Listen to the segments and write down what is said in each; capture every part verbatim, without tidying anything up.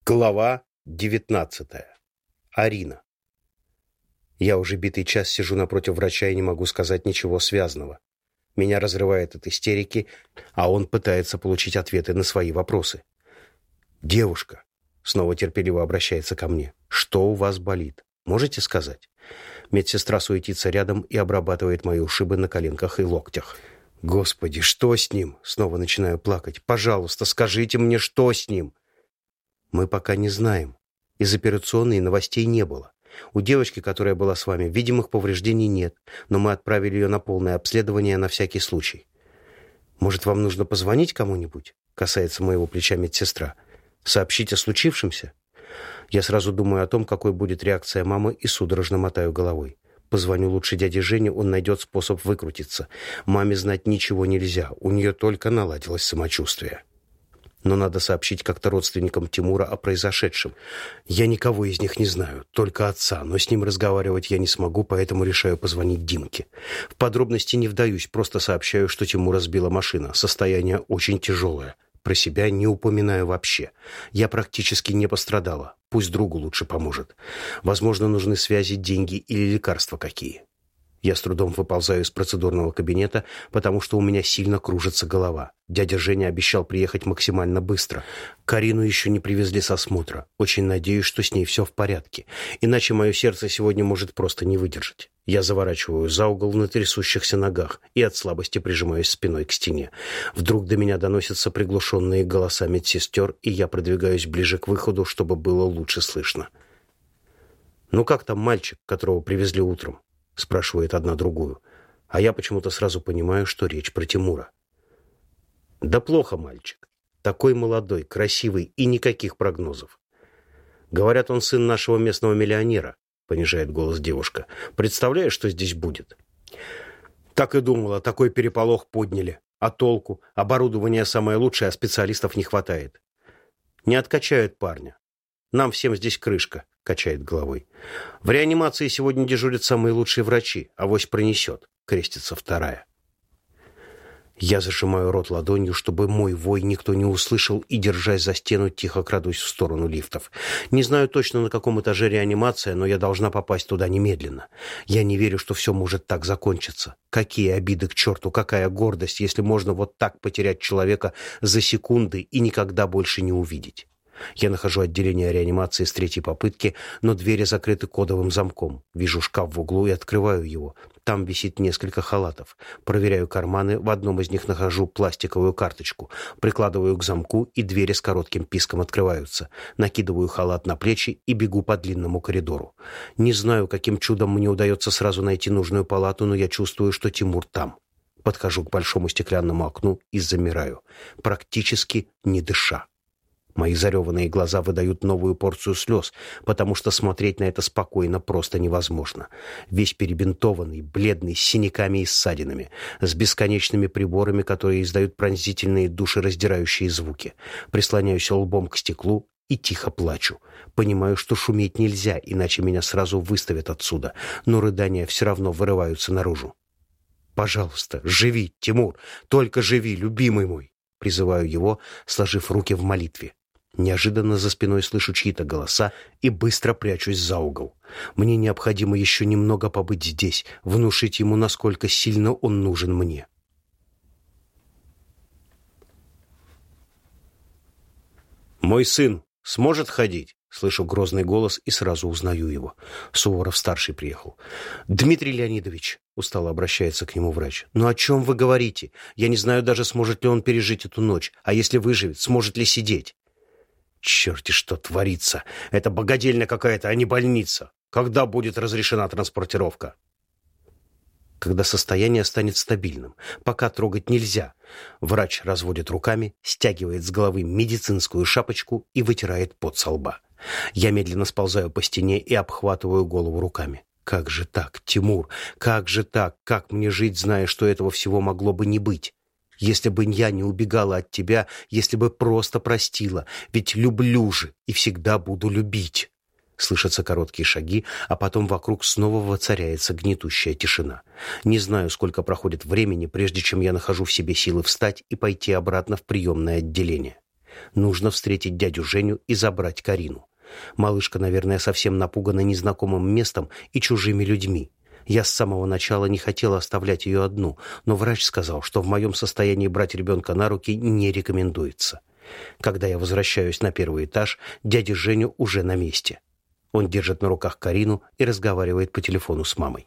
Глава девятнадцатая. Арина. Я уже битый час сижу напротив врача и не могу сказать ничего связанного. Меня разрывает от истерики, а он пытается получить ответы на свои вопросы. «Девушка», — снова терпеливо обращается ко мне, — «что у вас болит? Можете сказать?» Медсестра суетится рядом и обрабатывает мои ушибы на коленках и локтях. «Господи, что с ним?» — снова начинаю плакать. «Пожалуйста, скажите мне, что с ним?» «Мы пока не знаем. Из операционной новостей не было. У девочки, которая была с вами, видимых повреждений нет, но мы отправили ее на полное обследование на всякий случай. Может, вам нужно позвонить кому-нибудь?» — касается моего плеча медсестра. «Сообщить о случившемся?» Я сразу думаю о том, какой будет реакция мамы, и судорожно мотаю головой. Позвоню лучше дяде Жене, он найдет способ выкрутиться. Маме знать ничего нельзя, у нее только наладилось самочувствие. Но надо сообщить как-то родственникам Тимура о произошедшем. Я никого из них не знаю, только отца, но с ним разговаривать я не смогу, поэтому решаю позвонить Димке. В подробности не вдаюсь, просто сообщаю, что Тимура сбила машина. Состояние очень тяжелое. Про себя не упоминаю вообще. Я практически не пострадала. Пусть другу лучше поможет. Возможно, нужны связи, деньги или лекарства какие. Я с трудом выползаю из процедурного кабинета, потому что у меня сильно кружится голова. Дядя Женя обещал приехать максимально быстро. Карину еще не привезли с осмотра. Очень надеюсь, что с ней все в порядке. Иначе мое сердце сегодня может просто не выдержать. Я заворачиваю за угол на трясущихся ногах и от слабости прижимаюсь спиной к стене. Вдруг до меня доносятся приглушенные голоса медсестер, и я продвигаюсь ближе к выходу, чтобы было лучше слышно. «Ну как там мальчик, которого привезли утром?» — спрашивает одна другую. А я почему-то сразу понимаю, что речь про Тимура. «Да плохо мальчик. Такой молодой, красивый и никаких прогнозов. Говорят, он сын нашего местного миллионера», — понижает голос девушка. «Представляешь, что здесь будет?» «Так и думала, такой переполох подняли. А толку? Оборудование самое лучшее, а специалистов не хватает. Не откачают парня. Нам всем здесь крышка», — качает головой. «В реанимации сегодня дежурят самые лучшие врачи, авось пронесет», — крестится вторая. Я зажимаю рот ладонью, чтобы мой вой никто не услышал, и, держась за стену, тихо крадусь в сторону лифтов. Не знаю точно, на каком этаже реанимация, но я должна попасть туда немедленно. Я не верю, что все может так закончиться. Какие обиды к черту, какая гордость, если можно вот так потерять человека за секунды и никогда больше не увидеть. Я нахожу отделение реанимации с третьей попытки, но двери закрыты кодовым замком. Вижу шкаф в углу и открываю его. Там висит несколько халатов. Проверяю карманы, в одном из них нахожу пластиковую карточку. Прикладываю к замку, и двери с коротким писком открываются. Накидываю халат на плечи и бегу по длинному коридору. Не знаю, каким чудом мне удается сразу найти нужную палату, но я чувствую, что Тимур там. Подхожу к большому стеклянному окну и замираю, практически не дыша. Мои зареванные глаза выдают новую порцию слез, потому что смотреть на это спокойно просто невозможно. Весь перебинтованный, бледный, с синяками и ссадинами, с бесконечными приборами, которые издают пронзительные, душераздирающие звуки. Прислоняюсь лбом к стеклу и тихо плачу. Понимаю, что шуметь нельзя, иначе меня сразу выставят отсюда, но рыдания все равно вырываются наружу. «Пожалуйста, живи, Тимур, только живи, любимый мой!» Призываю его, сложив руки в молитве. Неожиданно за спиной слышу чьи-то голоса и быстро прячусь за угол. Мне необходимо еще немного побыть здесь, внушить ему, насколько сильно он нужен мне. «Мой сын сможет ходить?» Слышу грозный голос и сразу узнаю его. Суворов-старший приехал. «Дмитрий Леонидович», — устало обращается к нему врач, — «ну о чем вы говорите? Я не знаю даже, сможет ли он пережить эту ночь, а если выживет, сможет ли сидеть?» «Черти, что творится! Это богадельня какая-то, а не больница! Когда будет разрешена транспортировка?» «Когда состояние станет стабильным. Пока трогать нельзя». Врач разводит руками, стягивает с головы медицинскую шапочку и вытирает пот со лба. Я медленно сползаю по стене и обхватываю голову руками. «Как же так, Тимур? Как же так? Как мне жить, зная, что этого всего могло бы не быть? Если бы я не убегала от тебя, если бы просто простила, ведь люблю же и всегда буду любить». Слышатся короткие шаги, а потом вокруг снова воцаряется гнетущая тишина. Не знаю, сколько проходит времени, прежде чем я нахожу в себе силы встать и пойти обратно в приемное отделение. Нужно встретить дядю Женю и забрать Карину. Малышка, наверное, совсем напугана незнакомым местом и чужими людьми. Я с самого начала не хотела оставлять ее одну, но врач сказал, что в моем состоянии брать ребенка на руки не рекомендуется. Когда я возвращаюсь на первый этаж, дядя Женя уже на месте. Он держит на руках Карину и разговаривает по телефону с мамой.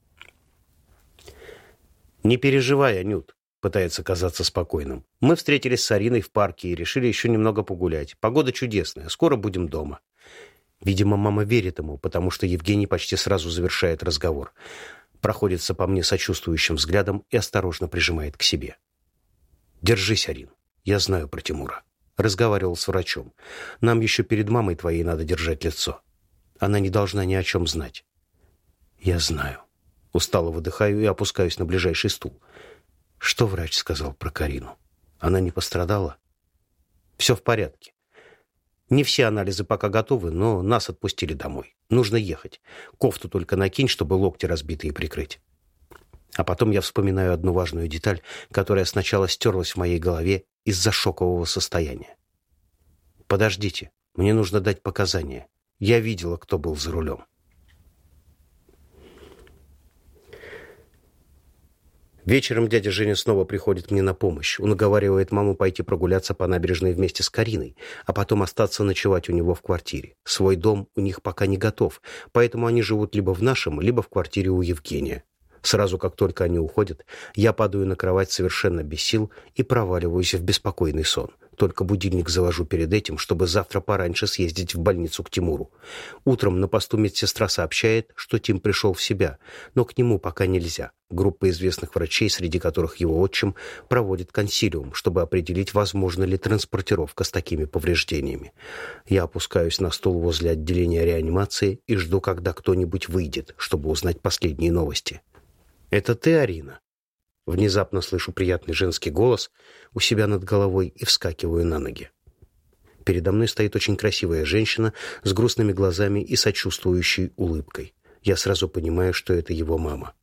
«Не переживай, Анют», — пытается казаться спокойным. «Мы встретились с Ариной в парке и решили еще немного погулять. Погода чудесная, скоро будем дома». Видимо, мама верит ему, потому что Евгений почти сразу завершает разговор. Проходится по мне сочувствующим взглядом и осторожно прижимает к себе. «Держись, Арин. Я знаю про Тимура. Разговаривал с врачом. Нам еще перед мамой твоей надо держать лицо. Она не должна ни о чем знать». «Я знаю». Устало выдыхаю и опускаюсь на ближайший стул. «Что врач сказал про Карину? Она не пострадала?» «Все в порядке. Не все анализы пока готовы, но нас отпустили домой. Нужно ехать. Кофту только накинь, чтобы локти разбитые прикрыть». А потом я вспоминаю одну важную деталь, которая сначала стерлась в моей голове из-за шокового состояния. «Подождите, мне нужно дать показания. Я видела, кто был за рулем». Вечером дядя Женя снова приходит мне на помощь. Он уговаривает маму пойти прогуляться по набережной вместе с Кариной, а потом остаться ночевать у него в квартире. Свой дом у них пока не готов, поэтому они живут либо в нашем, либо в квартире у Евгения. Сразу, как только они уходят, я падаю на кровать совершенно без сил и проваливаюсь в беспокойный сон. Только будильник завожу перед этим, чтобы завтра пораньше съездить в больницу к Тимуру. Утром на посту медсестра сообщает, что Тим пришел в себя, но к нему пока нельзя. Группа известных врачей, среди которых его отчим, проводит консилиум, чтобы определить, возможна ли транспортировка с такими повреждениями. Я опускаюсь на стул возле отделения реанимации и жду, когда кто-нибудь выйдет, чтобы узнать последние новости. «Это ты, Арина?» Внезапно слышу приятный женский голос у себя над головой и вскакиваю на ноги. Передо мной стоит очень красивая женщина с грустными глазами и сочувствующей улыбкой. Я сразу понимаю, что это его мама.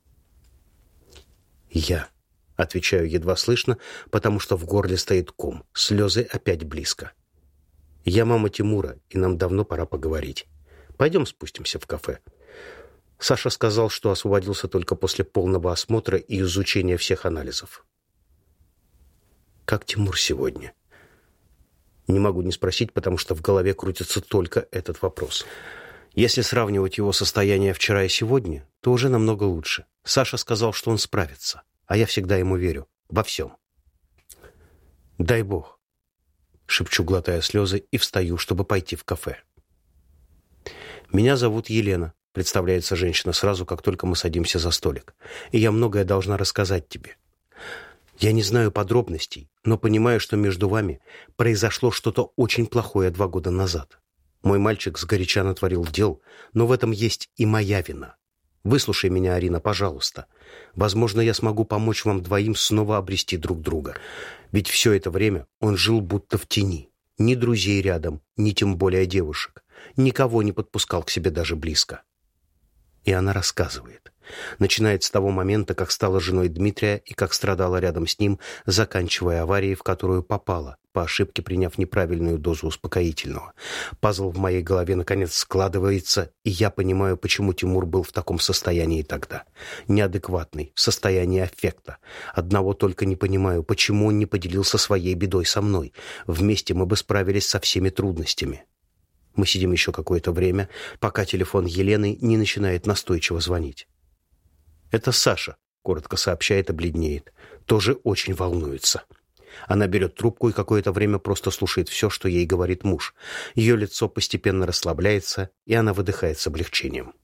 «Я», — отвечаю едва слышно, потому что в горле стоит ком, слезы опять близко. «Я мама Тимура, и нам давно пора поговорить. Пойдем спустимся в кафе». Саша сказал, что освободился только после полного осмотра и изучения всех анализов. «Как Тимур сегодня?» Не могу не спросить, потому что в голове крутится только этот вопрос. Если сравнивать его состояние вчера и сегодня, то уже намного лучше. Саша сказал, что он справится, а я всегда ему верю. Во всем. «Дай Бог», — шепчу, глотая слезы, и встаю, чтобы пойти в кафе. «Меня зовут Елена», — представляется женщина сразу, как только мы садимся за столик. «И я многое должна рассказать тебе. Я не знаю подробностей, но понимаю, что между вами произошло что-то очень плохое два года назад. Мой мальчик сгоряча натворил дел, но в этом есть и моя вина. Выслушай меня, Арина, пожалуйста. Возможно, я смогу помочь вам двоим снова обрести друг друга. Ведь все это время он жил будто в тени. Ни друзей рядом, ни тем более девушек. Никого не подпускал к себе даже близко». И она рассказывает. Начинает с того момента, как стала женой Дмитрия и как страдала рядом с ним, заканчивая аварией, в которую попала, по ошибке приняв неправильную дозу успокоительного. Пазл в моей голове наконец складывается, и я понимаю, почему Тимур был в таком состоянии тогда. Неадекватный, в состоянии аффекта. Одного только не понимаю, почему он не поделился своей бедой со мной. Вместе мы бы справились со всеми трудностями. Мы сидим еще какое-то время, пока телефон Елены не начинает настойчиво звонить. «Это Саша», — коротко сообщает и бледнеет. Тоже очень волнуется. Она берет трубку и какое-то время просто слушает все, что ей говорит муж. Ее лицо постепенно расслабляется, и она выдыхает с облегчением.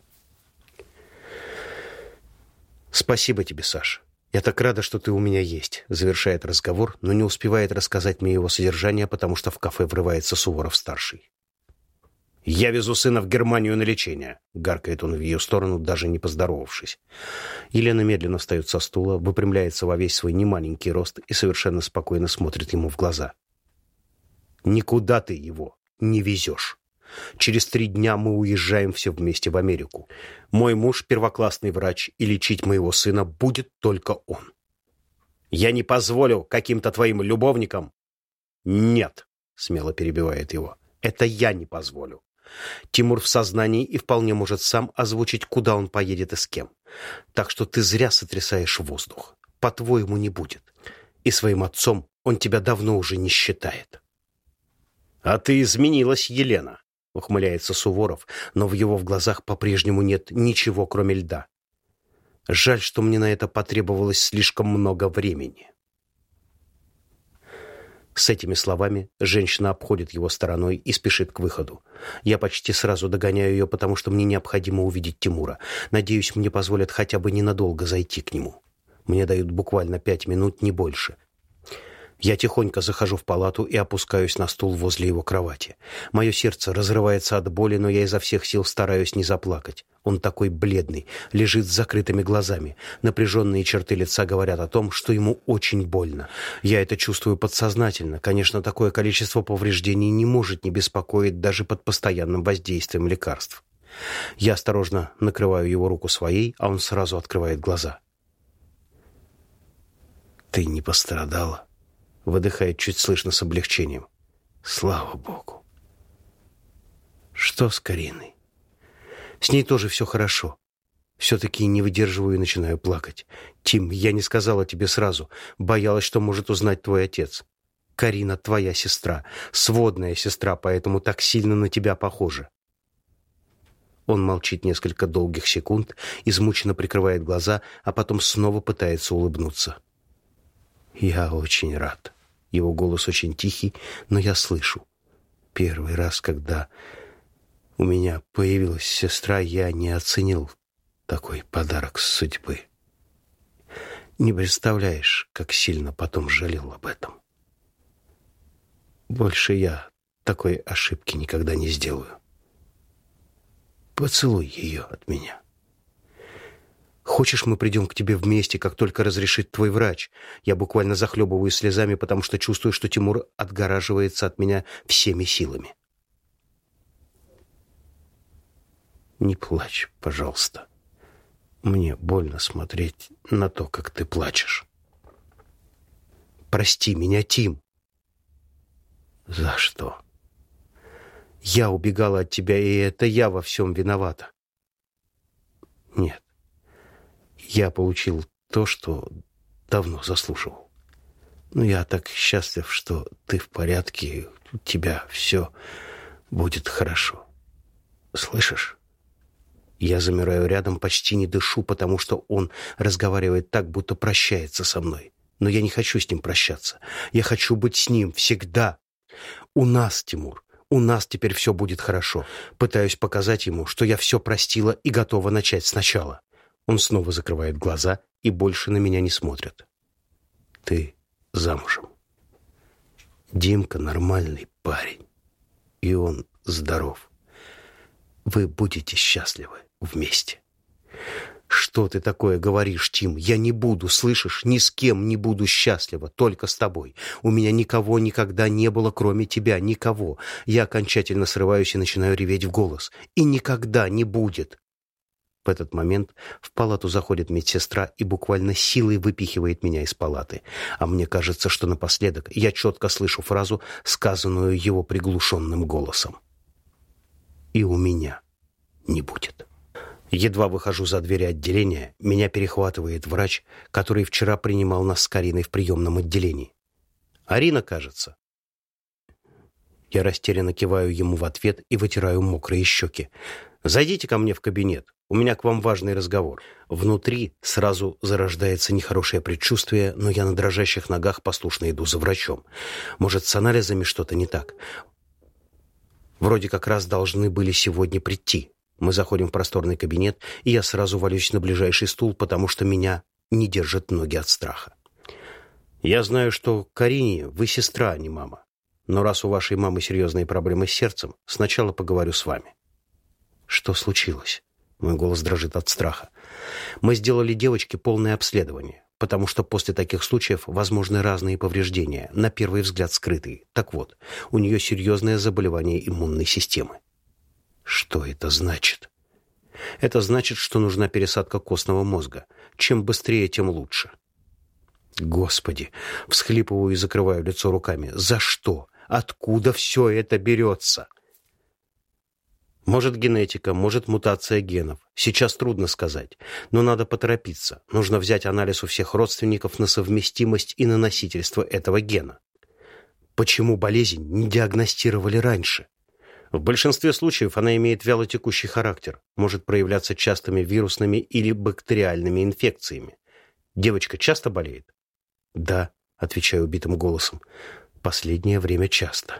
«Спасибо тебе, Саша. Я так рада, что ты у меня есть», — завершает разговор, но не успевает рассказать мне его содержание, потому что в кафе врывается Суворов-старший. «Я везу сына в Германию на лечение», — гаркает он в ее сторону, даже не поздоровавшись. Елена медленно встает со стула, выпрямляется во весь свой немаленький рост и совершенно спокойно смотрит ему в глаза. «Никуда ты его не везешь. Через три дня мы уезжаем все вместе в Америку. Мой муж — первоклассный врач, и лечить моего сына будет только он. Я не позволю каким-то твоим любовникам «Нет», — смело перебивает его, — «это я не позволю. Тимур в сознании и вполне может сам озвучить, куда он поедет и с кем. Так что ты зря сотрясаешь воздух. По-твоему, не будет. И своим отцом он тебя давно уже не считает». «А ты изменилась, Елена», — ухмыляется Суворов, но в его в глазах по-прежнему нет ничего, кроме льда. «Жаль, что мне на это потребовалось слишком много времени». С этими словами женщина обходит его стороной и спешит к выходу. Я почти сразу догоняю ее, потому что мне необходимо увидеть Тимура. Надеюсь, мне позволят хотя бы ненадолго зайти к нему. Мне дают буквально пять минут, не больше. Я тихонько захожу в палату и опускаюсь на стул возле его кровати. Мое сердце разрывается от боли, но я изо всех сил стараюсь не заплакать. Он такой бледный, лежит с закрытыми глазами. Напряженные черты лица говорят о том, что ему очень больно. Я это чувствую подсознательно. Конечно, такое количество повреждений не может не беспокоить даже под постоянным воздействием лекарств. Я осторожно накрываю его руку своей, а он сразу открывает глаза. «Ты не пострадала?» Выдыхает чуть слышно с облегчением. «Слава Богу!» «Что с Кариной?» «С ней тоже все хорошо. Все-таки не выдерживаю и начинаю плакать. Тим, я не сказала тебе сразу. Боялась, что может узнать твой отец. Карина твоя сестра, сводная сестра, поэтому так сильно на тебя похожа». Он молчит несколько долгих секунд, измученно прикрывает глаза, а потом снова пытается улыбнуться. «Я очень рад». Его голос очень тихий, но я слышу. Первый раз, когда у меня появилась сестра, я не оценил такой подарок судьбы. Не представляешь, как сильно потом жалел об этом. Больше я такой ошибки никогда не сделаю. Поцелуй ее от меня. Хочешь, мы придем к тебе вместе, как только разрешит твой врач? Я буквально захлебываюсь слезами, потому что чувствую, что Тимур отгораживается от меня всеми силами. Не плачь, пожалуйста. Мне больно смотреть на то, как ты плачешь. Прости меня, Тим. За что? Я убегала от тебя, и это я во всем виновата. Нет. Я получил то, что давно заслуживал. Но я так счастлив, что ты в порядке, у тебя все будет хорошо. Слышишь? Я замираю рядом, почти не дышу, потому что он разговаривает так, будто прощается со мной. Но я не хочу с ним прощаться. Я хочу быть с ним всегда. У нас, Тимур, у нас теперь все будет хорошо. Пытаюсь показать ему, что я все простила и готова начать сначала. Он снова закрывает глаза и больше на меня не смотрит. Ты замужем. Димка нормальный парень. И он здоров. Вы будете счастливы вместе. Что ты такое говоришь, Тим? Я не буду, слышишь? Ни с кем не буду счастлива, только с тобой. У меня никого никогда не было, кроме тебя, никого. Я окончательно срываюсь и начинаю реветь в голос. И никогда не будет. В этот момент в палату заходит медсестра и буквально силой выпихивает меня из палаты. А мне кажется, что напоследок я четко слышу фразу, сказанную его приглушенным голосом. И у меня не будет. Едва выхожу за двери отделения, меня перехватывает врач, который вчера принимал нас с Кариной в приемном отделении. «Арина, кажется». Я растерянно киваю ему в ответ и вытираю мокрые щеки. «Зайдите ко мне в кабинет. У меня к вам важный разговор». Внутри сразу зарождается нехорошее предчувствие, но я на дрожащих ногах послушно иду за врачом. Может, с анализами что-то не так? Вроде как раз должны были сегодня прийти. Мы заходим в просторный кабинет, и я сразу валюсь на ближайший стул, потому что меня не держат ноги от страха. «Я знаю, что Карине вы сестра, а не мама. Но раз у вашей мамы серьезные проблемы с сердцем, сначала поговорю с вами». «Что случилось?» Мой голос дрожит от страха. «Мы сделали девочке полное обследование, потому что после таких случаев возможны разные повреждения, на первый взгляд скрытые. Так вот, у нее серьезное заболевание иммунной системы». «Что это значит?» «Это значит, что нужна пересадка костного мозга. Чем быстрее, тем лучше». Господи! Всхлипываю и закрываю лицо руками. За что? Откуда все это берется? Может, генетика, может, мутация генов. Сейчас трудно сказать, но надо поторопиться. Нужно взять анализ у всех родственников на совместимость и на носительство этого гена. Почему болезнь не диагностировали раньше? В большинстве случаев она имеет вялотекущий характер, может проявляться частыми вирусными или бактериальными инфекциями. Девочка часто болеет? Да, отвечаю убитым голосом. Последнее время часто.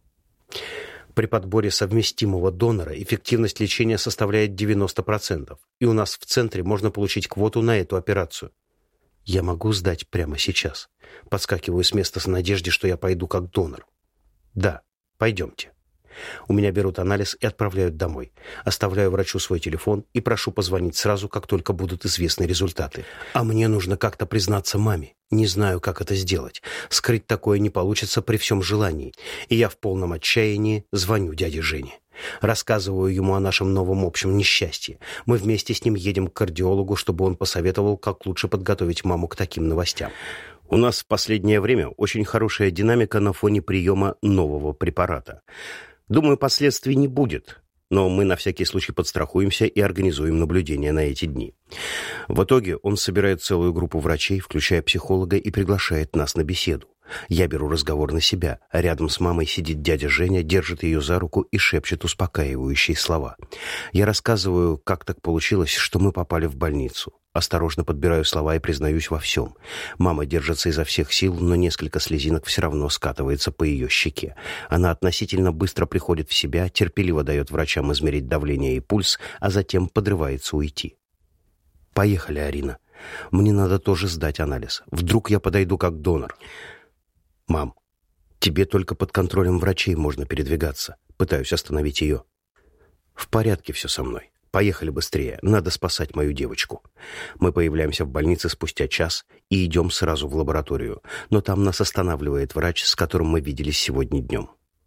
При подборе совместимого донора эффективность лечения составляет девяносто процентов, и у нас в центре можно получить квоту на эту операцию. Я могу сдать прямо сейчас. Подскакиваю с места в надежде, что я пойду как донор. Да, пойдемте. У меня берут анализ и отправляют домой. Оставляю врачу свой телефон и прошу позвонить сразу, как только будут известны результаты. А мне нужно как-то признаться маме. Не знаю, как это сделать. Скрыть такое не получится при всем желании. И я в полном отчаянии звоню дяде Жене. Рассказываю ему о нашем новом общем несчастье. Мы вместе с ним едем к кардиологу, чтобы он посоветовал, как лучше подготовить маму к таким новостям. У нас в последнее время очень хорошая динамика на фоне приема нового препарата. Думаю, последствий не будет, но мы на всякий случай подстрахуемся и организуем наблюдение на эти дни. В итоге он собирает целую группу врачей, включая психолога, и приглашает нас на беседу. Я беру разговор на себя, а рядом с мамой сидит дядя Женя, держит ее за руку и шепчет успокаивающие слова. Я рассказываю, как так получилось, что мы попали в больницу. Осторожно подбираю слова и признаюсь во всем. Мама держится изо всех сил, но несколько слезинок все равно скатывается по ее щеке. Она относительно быстро приходит в себя, терпеливо дает врачам измерить давление и пульс, а затем подрывается уйти. «Поехали, Арина. Мне надо тоже сдать анализ. Вдруг я подойду как донор». «Мам, тебе только под контролем врачей можно передвигаться». Пытаюсь остановить ее. «В порядке все со мной. Поехали быстрее, надо спасать мою девочку». Мы появляемся в больнице спустя час и идем сразу в лабораторию, но там нас останавливает врач, с которым мы виделись сегодня днем.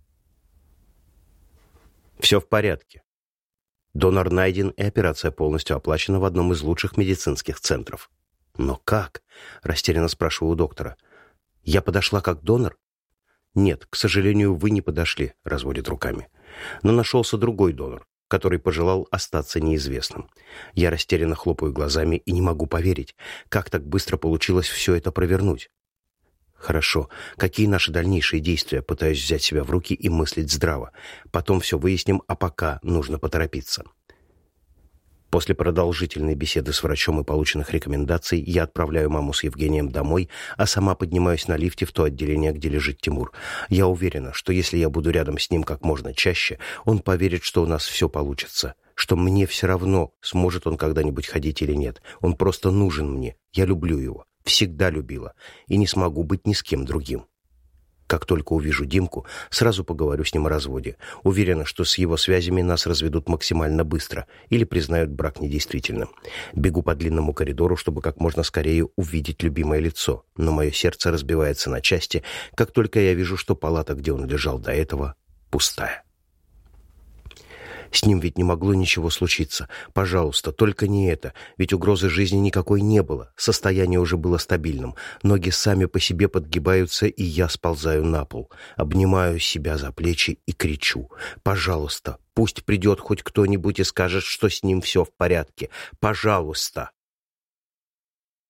Все в порядке. Донор найден, и операция полностью оплачена в одном из лучших медицинских центров. «Но как?» – растерянно спрашиваю у доктора. «Я подошла как донор?» «Нет, к сожалению, вы не подошли», – разводит руками. «Но нашелся другой донор, который пожелал остаться неизвестным». Я растерянно хлопаю глазами и не могу поверить, как так быстро получилось все это провернуть. «Хорошо. Какие наши дальнейшие действия?» Пытаюсь взять себя в руки и мыслить здраво. Потом все выясним, а пока нужно поторопиться. После продолжительной беседы с врачом и полученных рекомендаций я отправляю маму с Евгением домой, а сама поднимаюсь на лифте в то отделение, где лежит Тимур. Я уверена, что если я буду рядом с ним как можно чаще, он поверит, что у нас все получится, что мне все равно, сможет он когда-нибудь ходить или нет. Он просто нужен мне. Я люблю его. Всегда любила. И не смогу быть ни с кем другим. Как только увижу Димку, сразу поговорю с ним о разводе. Уверена, что с его связями нас разведут максимально быстро или признают брак недействительным. Бегу по длинному коридору, чтобы как можно скорее увидеть любимое лицо, но мое сердце разбивается на части, как только я вижу, что палата, где он лежал до этого, пустая. С ним ведь не могло ничего случиться. Пожалуйста, только не это. Ведь угрозы жизни никакой не было. Состояние уже было стабильным. Ноги сами по себе подгибаются, и я сползаю на пол. Обнимаю себя за плечи и кричу. «Пожалуйста, пусть придет хоть кто-нибудь и скажет, что с ним все в порядке. Пожалуйста!»